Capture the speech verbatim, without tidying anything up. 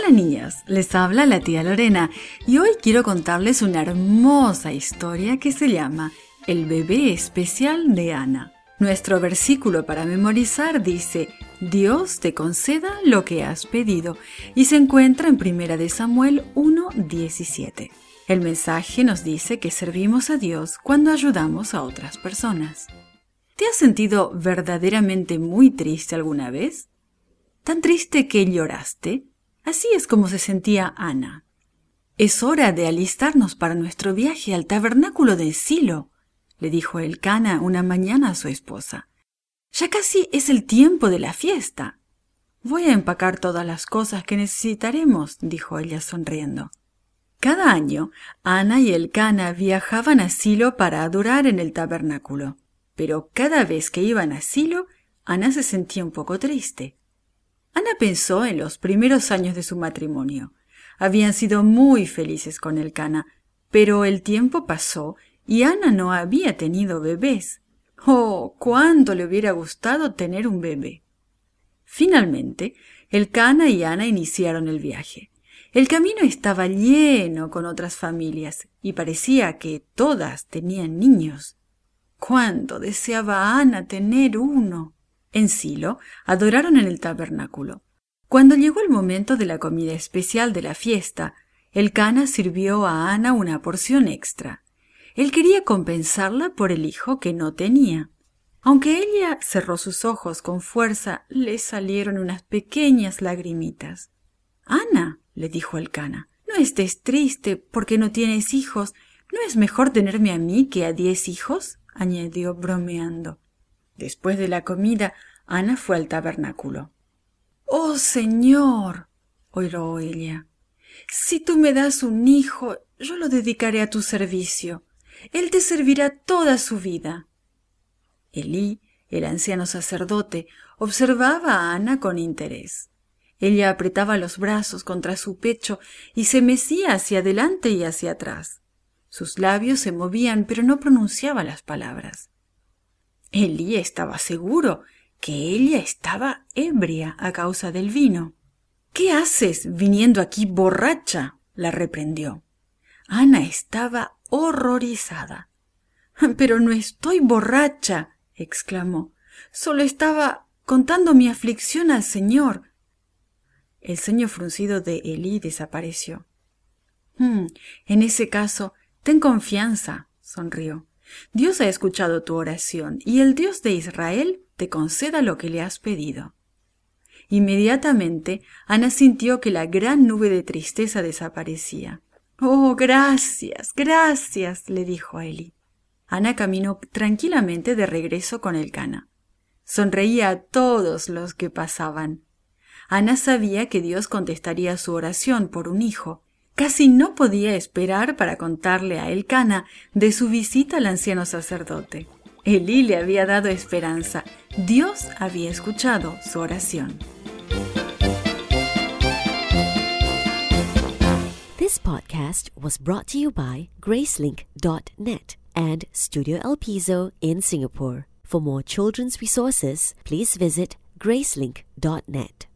Hola niños, les habla la tía Lorena y hoy quiero contarles una hermosa historia que se llama El bebé especial de Ana. Nuestro versículo para memorizar dice: Dios te conceda lo que has pedido, y se encuentra en primera de Samuel uno diecisiete. El mensaje nos dice que servimos a Dios cuando ayudamos a otras personas. ¿Te has sentido verdaderamente muy triste alguna vez? ¿Tan triste que lloraste? Así es como se sentía Ana. Es hora de alistarnos para nuestro viaje al tabernáculo de Silo, le dijo Elcana una mañana a su esposa. Ya casi es el tiempo de la fiesta. Voy a empacar todas las cosas que necesitaremos, dijo ella sonriendo. Cada año, Ana y Elcana viajaban a Silo para adorar en el tabernáculo, pero cada vez que iban a Silo, Ana se sentía un poco triste. Ana pensó en los primeros años de su matrimonio. Habían sido muy felices con Elcana, pero el tiempo pasó y Ana no había tenido bebés. ¡Oh, cuánto le hubiera gustado tener un bebé! Finalmente, Elcana y Ana iniciaron el viaje. El camino estaba lleno con otras familias y parecía que todas tenían niños. ¡Cuánto deseaba Ana tener uno! En Silo adoraron en el tabernáculo. Cuando llegó el momento de la comida especial de la fiesta, Elcana sirvió a Ana una porción extra. Él quería compensarla por el hijo que no tenía. Aunque ella cerró sus ojos con fuerza, le salieron unas pequeñas lagrimitas. «Ana», le dijo Elcana, «no estés triste porque no tienes hijos. ¿No es mejor tenerme a mí que a diez hijos?», añadió bromeando. Después de la comida, Ana fue al tabernáculo. «Oh, Señor», oró ella, «si tú me das un hijo, yo lo dedicaré a tu servicio. Él te servirá toda su vida». Elí, el anciano sacerdote, observaba a Ana con interés. Ella apretaba los brazos contra su pecho y se mecía hacia adelante y hacia atrás. Sus labios se movían, pero no pronunciaba las palabras. Elí estaba seguro que ella estaba ebria a causa del vino. «¿Qué haces viniendo aquí borracha?», la reprendió. Ana estaba horrorizada. «Pero no estoy borracha», exclamó. «Solo estaba contando mi aflicción al Señor». El ceño fruncido de Elí desapareció. «Hmm, en ese caso, ten confianza», sonrió. «Dios ha escuchado tu oración y el Dios de Israel te conceda lo que le has pedido». Inmediatamente, Ana sintió que la gran nube de tristeza desaparecía. «Oh, gracias, gracias», le dijo a Elí. Ana caminó tranquilamente de regreso con Elcana. Sonreía a todos los que pasaban. Ana sabía que Dios contestaría su oración por un hijo. Casi no podía esperar para contarle a Elcana de su visita al anciano sacerdote. Elí le había dado esperanza. Dios había escuchado su oración. This podcast was brought to you by Gracelink dot net and Studio El Piso in Singapore. For more children's resources, please visit Gracelink dot net.